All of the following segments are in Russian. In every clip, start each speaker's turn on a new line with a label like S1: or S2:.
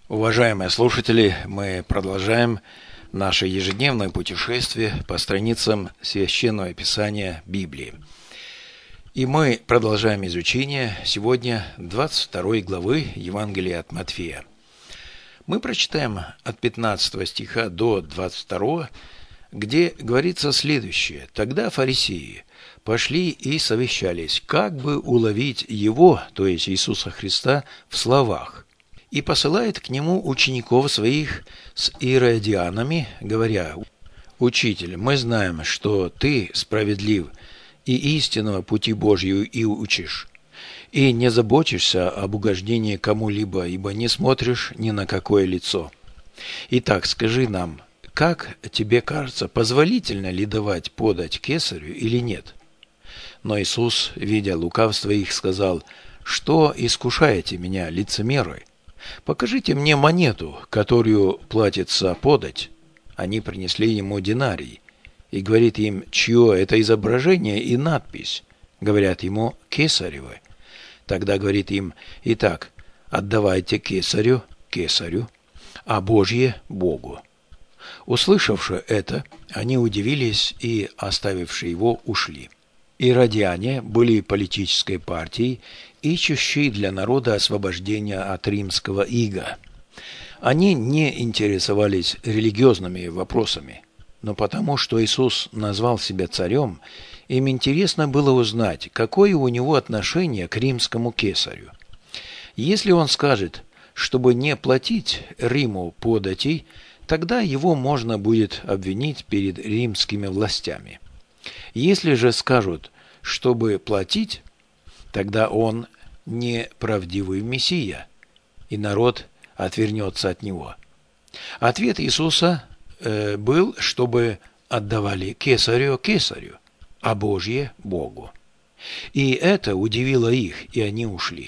S1: Уважаемые слушатели, мы продолжаем наше ежедневное путешествие по страницам Священного Писания Библии. И мы продолжаем изучение сегодня 22 главы Евангелия от Матфея. Мы прочитаем от 15 стиха до 22, где говорится следующее. «Тогда фарисеи пошли и совещались, как бы уловить его, то есть Иисуса Христа, в словах. И посылает к нему учеников своих с иродианами, говоря: «Учитель, мы знаем, что ты справедлив и истинного пути Божию и учишь, и не заботишься об угождении кому-либо, ибо не смотришь ни на какое лицо. Итак, скажи нам, как тебе кажется, позволительно ли давать подать кесарю или нет?» Но Иисус, видя лукавство их, сказал: «Что искушаете меня, лицемеры? Покажите мне монету, которую платится подать». Они принесли ему динарий. И говорит им: «Чье это изображение и надпись?» Говорят ему: «Кесаревы». Тогда говорит им: «Итак, отдавайте кесарю кесарю, а Божье Богу». Услышавши это, они удивились и, оставивши его, ушли. Иродиане были политической партией, ищущей для народа освобождения от римского ига. Они не интересовались религиозными вопросами, но потому, что Иисус назвал себя царем, им интересно было узнать, какое у него отношение к римскому кесарю. Если он скажет, чтобы не платить Риму податей, тогда его можно будет обвинить перед римскими властями. Если же скажут, чтобы платить, тогда он не правдивый Мессия, и народ отвернется от него. Ответ Иисуса был, чтобы отдавали кесарю кесарю, а Божье Богу. И это удивило их, и они ушли.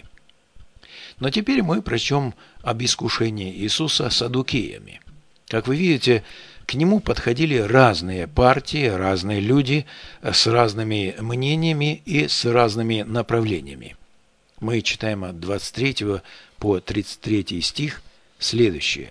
S1: Но теперь мы прочтем об искушении Иисуса саддукеями. Как вы видите, к нему подходили разные партии, разные люди с разными мнениями и с разными направлениями. Мы читаем от 23 по 33 стих следующее.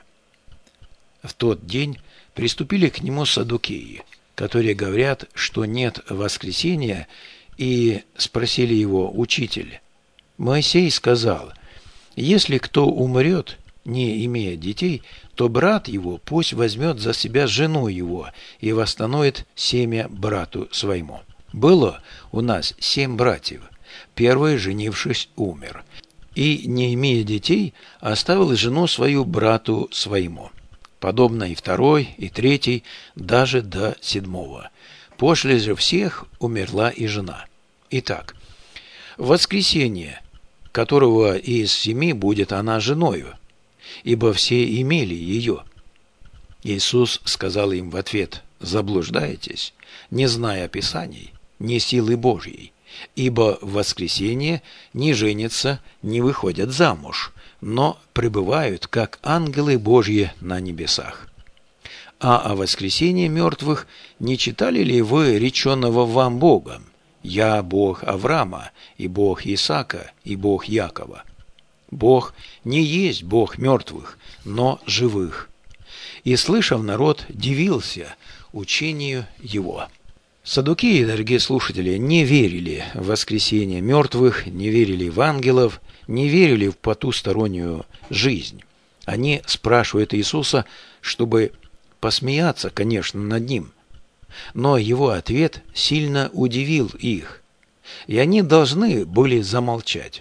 S1: «В тот день приступили к нему саддукеи, которые говорят, что нет воскресения, и спросили его: «Учитель, Моисей сказал: если кто умрет, не имея детей, то брат его пусть возьмет за себя жену его и восстановит семя брату своему. Было у нас 7 братьев. Первый, женившись, умер, и, не имея детей, оставил жену свою брату своему. Подобно и второй, и третий, даже до 7. После же всех умерла и жена. Итак, в воскресенье, которого из 7 будет она женою, ибо все имели ее». Иисус сказал им в ответ: «Заблуждаетесь, не зная Писаний, ни силы Божьей, ибо в воскресенье не женятся, не выходят замуж, но пребывают, как ангелы Божьи на небесах. А о воскресении мертвых не читали ли вы реченного вам Богом: «Я Бог Авраама, и Бог Исаака, и Бог Якова»? Бог не есть Бог мертвых, но живых». И, слышав, народ дивился учению его. Саддукеи, дорогие слушатели, не верили в воскресение мертвых, не верили в ангелов, не верили в потустороннюю жизнь. Они спрашивают Иисуса, чтобы посмеяться, конечно, над ним. Но его ответ сильно удивил их, и они должны были замолчать.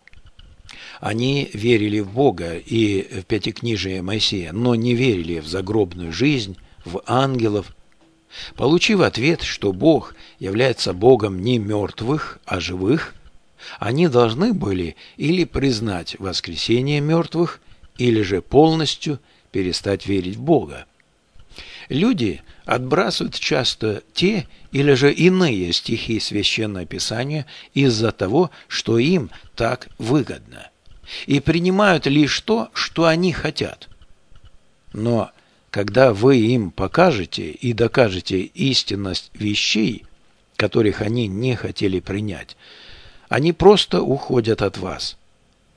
S1: Они верили в Бога и в Пятикнижие Моисея, но не верили в загробную жизнь, в ангелов. Получив ответ, что Бог является Богом не мертвых, а живых, они должны были или признать воскресение мертвых, или же полностью перестать верить в Бога. Люди отбрасывают часто те или же иные стихи Священного Писания из-за того, что им так выгодно, и принимают лишь то, что они хотят. Но когда вы им покажете и докажете истинность вещей, которых они не хотели принять, они просто уходят от вас.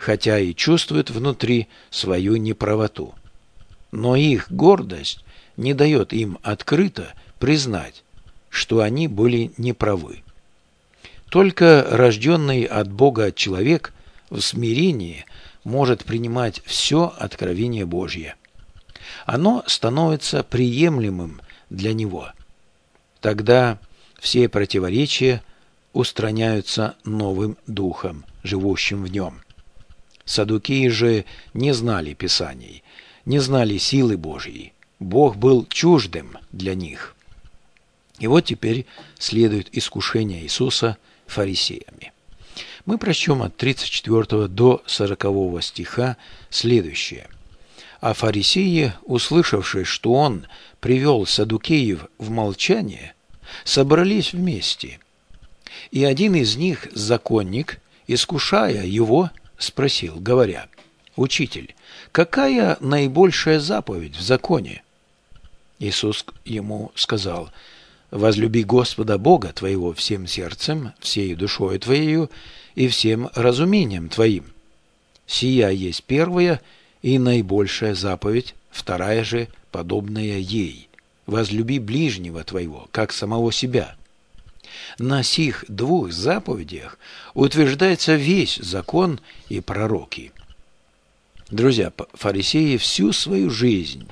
S1: хотя и чувствуют внутри свою неправоту. Но их гордость не дает им открыто признать, что они были неправы. Только рожденный от Бога человек в смирении может принимать все откровение Божье. Оно становится приемлемым для него. Тогда все противоречия устраняются новым духом, живущим в нем. Саддукеи же не знали Писаний, не знали силы Божьей. Бог был чуждым для них. И вот теперь следует искушение Иисуса фарисеями. Мы прочтем от 34 до 40 стиха следующее. «А фарисеи, услышавши, что он привел саддукеев в молчание, собрались вместе. И один из них, законник, искушая его, спросил, говоря: «Учитель, какая наибольшая заповедь в законе?» Иисус ему сказал: «Возлюби Господа Бога твоего всем сердцем, всей душою твоею и всем разумением твоим. Сия есть первая и наибольшая заповедь, вторая же, подобная ей. Возлюби ближнего твоего, как самого себя». На сих двух заповедях утверждается весь закон и пророки. Друзья, фарисеи всю свою жизнь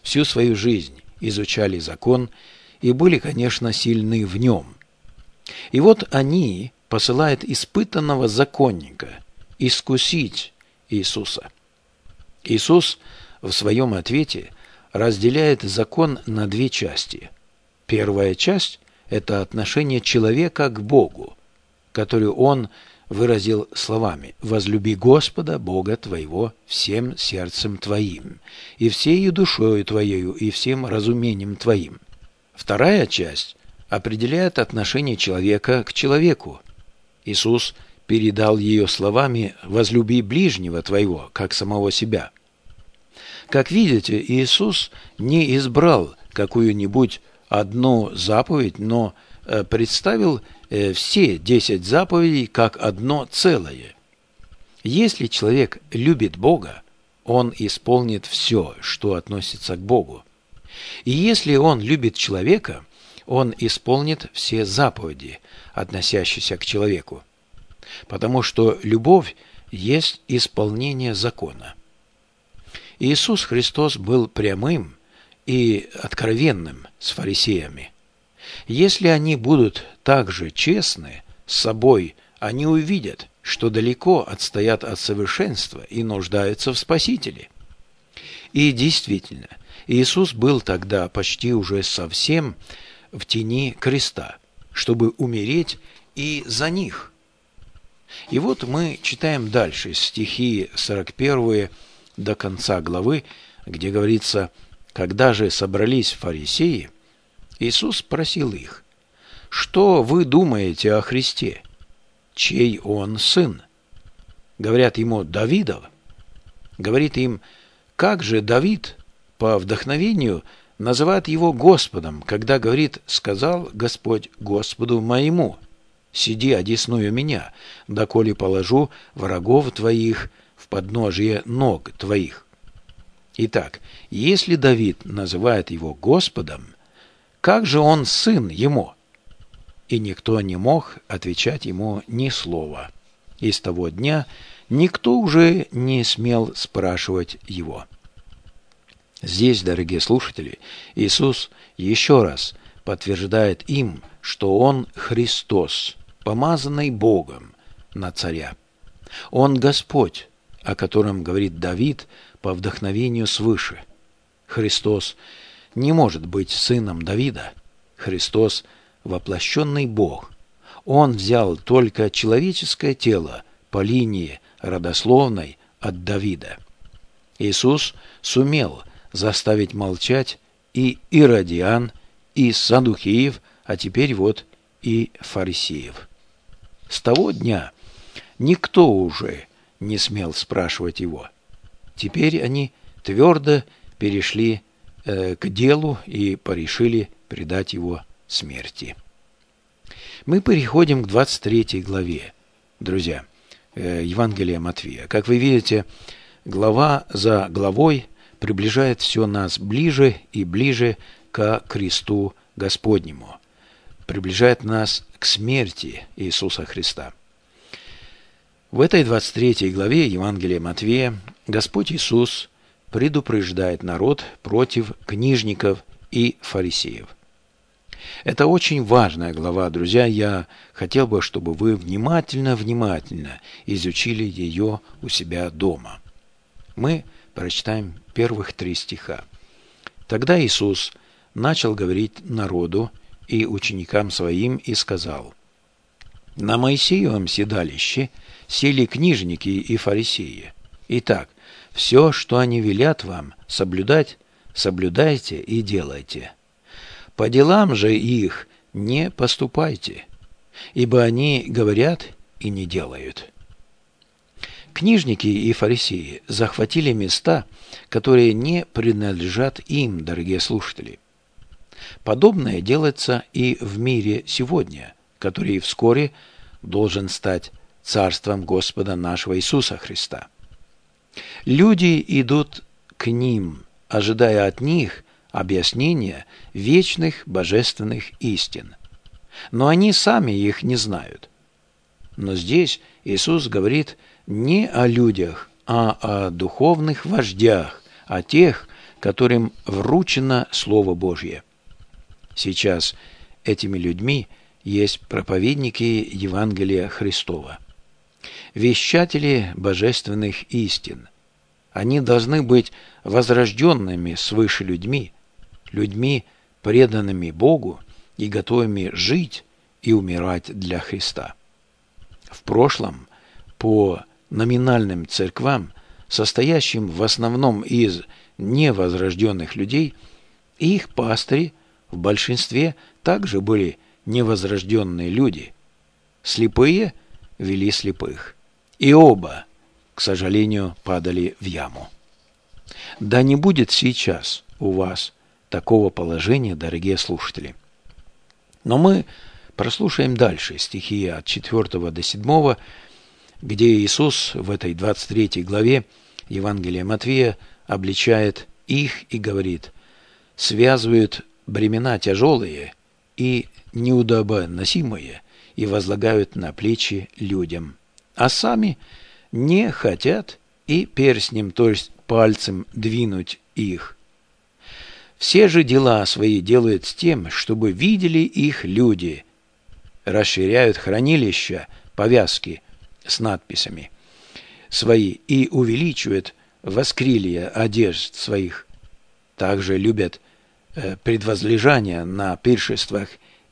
S1: изучали закон и были, конечно, сильны в нем. И вот они посылают испытанного законника искусить Иисуса. Иисус в своем ответе разделяет закон на две части. Первая часть – это отношение человека к Богу, которую он выразил словами: «Возлюби Господа Бога твоего всем сердцем твоим, и всею душою твоею, и всем разумением твоим». Вторая часть определяет отношение человека к человеку. Иисус передал ее словами: «Возлюби ближнего твоего, как самого себя». Как видите, Иисус не избрал какую-нибудь одну заповедь, но представил все 10 заповедей как одно целое. Если человек любит Бога, он исполнит все, что относится к Богу. И если он любит человека, он исполнит все заповеди, относящиеся к человеку. Потому что любовь есть исполнение закона. Иисус Христос был прямым и откровенным с фарисеями. Если они будут также честны с собой, они увидят, что далеко отстоят от совершенства и нуждаются в Спасителе. И действительно, Иисус был тогда почти уже совсем в тени креста, чтобы умереть и за них. И вот мы читаем дальше стихи 41 до конца главы, где говорится: «Когда же собрались фарисеи, Иисус спросил их: что вы думаете о Христе? Чей он сын? Говорят ему: Давидов. Говорит им: как же Давид по вдохновению называет его Господом, когда говорит: сказал Господь Господу моему: сиди одесную меня, доколе положу врагов твоих в подножие ног твоих». Итак, если Давид называет его Господом, как же он сын ему? И никто не мог отвечать ему ни слова. И с того дня никто уже не смел спрашивать его. Здесь, дорогие слушатели, Иисус еще раз подтверждает им, что Он Христос, помазанный Богом на царя. Он Господь, о котором говорит Давид по вдохновению свыше. Христос не может быть сыном Давида. Христос – воплощенный Бог. Он взял только человеческое тело по линии родословной от Давида. Иисус сумел заставить молчать и иродиан, и саддукеев, а теперь вот и фарисеев. С того дня никто уже не смел спрашивать его. Теперь они твердо перешли к делу и порешили предать его смерти. Мы переходим к 23 главе. Друзья, Евангелия Матфея. Как вы видите, глава за главой приближает все нас ближе и ближе к кресту Господнему, приближает нас к смерти Иисуса Христа. В этой 23 главе Евангелия Матфея Господь Иисус предупреждает народ против книжников и фарисеев. Это очень важная глава, друзья. Я хотел бы, чтобы вы внимательно изучили ее у себя дома. Мы прочитаем первых 3 стиха. «Тогда Иисус начал говорить народу и ученикам своим и сказал: на Моисеевом седалище сели книжники и фарисеи. Итак, все, что они велят вам соблюдать, соблюдайте и делайте. По делам же их не поступайте, ибо они говорят и не делают». Книжники и фарисеи захватили места, которые не принадлежат им, дорогие слушатели. Подобное делается и в мире сегодня, который вскоре должен стать царством Господа нашего Иисуса Христа. Люди идут к ним, ожидая от них объяснения вечных божественных истин, но они сами их не знают. Но здесь Иисус говорит не о людях, а о духовных вождях, о тех, которым вручено Слово Божье. Сейчас этими людьми есть проповедники Евангелия Христова, вещатели божественных истин. Они должны быть возрожденными свыше людьми, преданными Богу и готовыми жить и умирать для Христа. В прошлом, по номинальным церквам, состоящим в основном из невозрожденных людей, их пастыри в большинстве также были невозрожденные люди. Слепые вели слепых, и оба, к сожалению, падали в яму. Да не будет сейчас у вас такого положения, дорогие слушатели. Но мы прослушаем дальше стихи от 4 до 7, где Иисус в этой 23 главе Евангелия Матфея обличает их и говорит: «Связывают бремена тяжелые и неудобоносимые и возлагают на плечи людям, а сами не хотят и перстнем, то есть пальцем, двинуть их. Все же дела свои делают с тем, чтобы видели их люди, расширяют хранилища, повязки с надписями свои и увеличивают воскрилие одежд своих. Также любят предвозлежания на пиршествах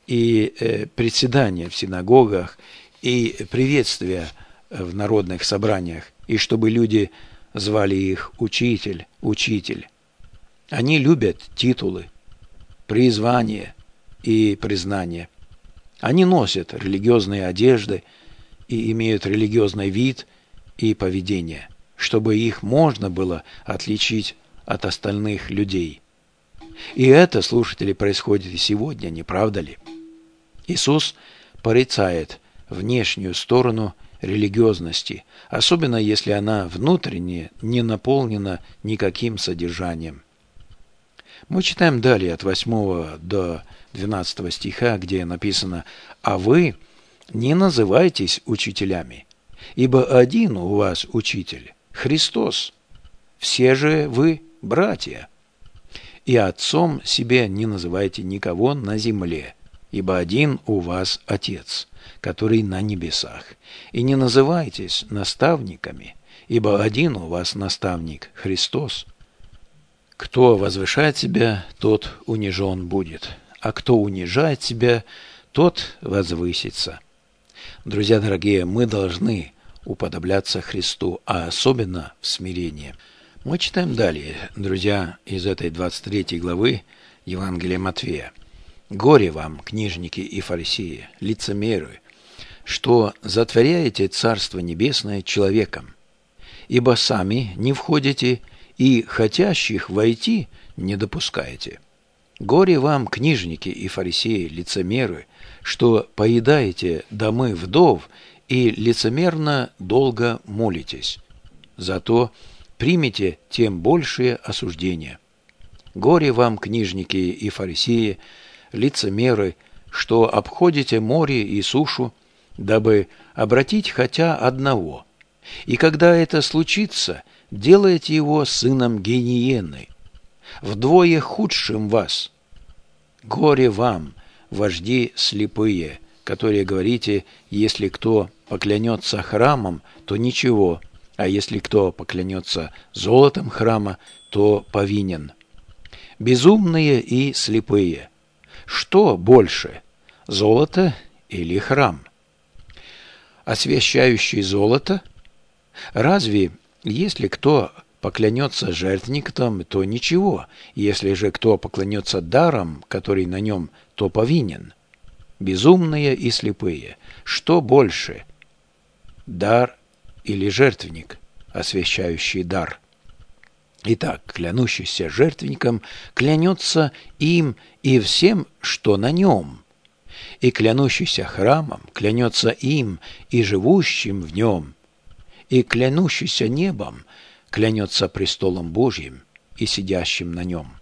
S1: и приседания в синагогах и приветствия в народных собраниях, и чтобы люди звали их «учитель, учитель». Они любят титулы, призвание и признание. Они носят религиозные одежды и имеют религиозный вид и поведение, чтобы их можно было отличить от остальных людей. И это, слушатели, происходит и сегодня, не правда ли? Иисус порицает внешнюю сторону религиозности, особенно если она внутренне не наполнена никаким содержанием. Мы читаем далее от 8 до 12 стиха, где написано: «А вы не называйтесь учителями, ибо один у вас учитель, Христос. Все же вы братья. И отцом себе не называйте никого на земле, ибо один у вас Отец, который на небесах. И не называйтесь наставниками, ибо один у вас наставник, Христос. Кто возвышает себя, тот унижен будет, а кто унижает себя, тот возвысится». Друзья дорогие, мы должны уподобляться Христу, а особенно в смирении. Мы читаем далее, друзья, из этой 23 главы Евангелия Матфея. «Горе вам, книжники и фарисеи, лицемеры, что затворяете Царство Небесное человеком, ибо сами не входите и хотящих войти не допускаете. Горе вам, книжники и фарисеи, лицемеры, что поедаете домы вдов и лицемерно долго молитесь. Зато примите тем большее осуждение. Горе вам, книжники и фарисеи, лицемеры, что обходите море и сушу, дабы обратить хотя одного. И когда это случится, делайте его сыном гиены, вдвое худшим вас. Горе вам, вожди слепые, которые говорите, если кто поклянется храмом, то ничего, а если кто поклянется золотом храма, то повинен. Безумные и слепые. Что больше, золото или храм? Освящающий золото? Разве, если кто поклянется жертвенником, то ничего, если же кто поклянется даром, который на нем, то повинен? Безумные и слепые. Что больше, дар или жертвенник, освящающий дар? Итак, клянущийся жертвенником клянется им и всем, что на нем, и клянущийся храмом клянется им и живущим в нем, и клянущийся небом клянется престолом Божьим и сидящим на нем.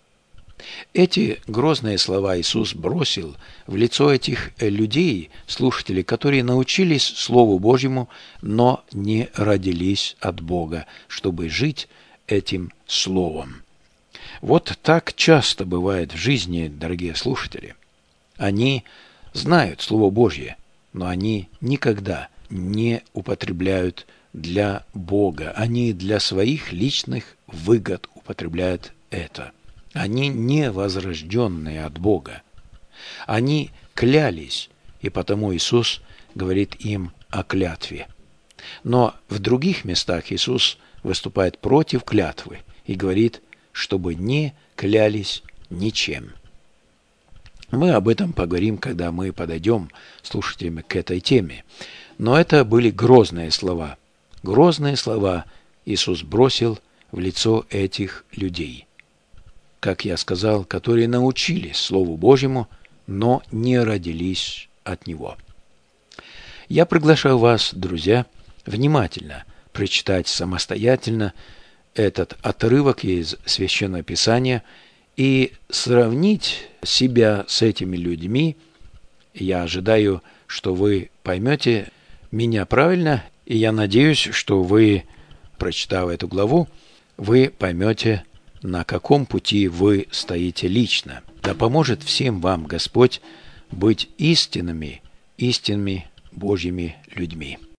S1: Эти грозные слова Иисус бросил в лицо этих людей, слушателей, которые научились Слову Божьему, но не родились от Бога, чтобы жить этим Словом. Вот так часто бывает в жизни, дорогие слушатели. Они знают Слово Божье, но они никогда не употребляют для Бога. Они для своих личных выгод употребляют это. Они не возрожденные от Бога. Они клялись, и потому Иисус говорит им о клятве. Но в других местах Иисус выступает против клятвы и говорит, чтобы не клялись ничем. Мы об этом поговорим, когда мы подойдем, слушателями, к этой теме. Но это были грозные слова. Грозные слова Иисус бросил в лицо этих людей, как я сказал, которые научились Слову Божьему, но не родились от Него. Я приглашаю вас, друзья, внимательно прочитать самостоятельно этот отрывок из Священного Писания и сравнить себя с этими людьми. Я ожидаю, что вы поймете меня правильно, и я надеюсь, что вы, прочитав эту главу, вы поймете, на каком пути вы стоите лично. Да поможет всем вам Господь быть истинными Божьими людьми.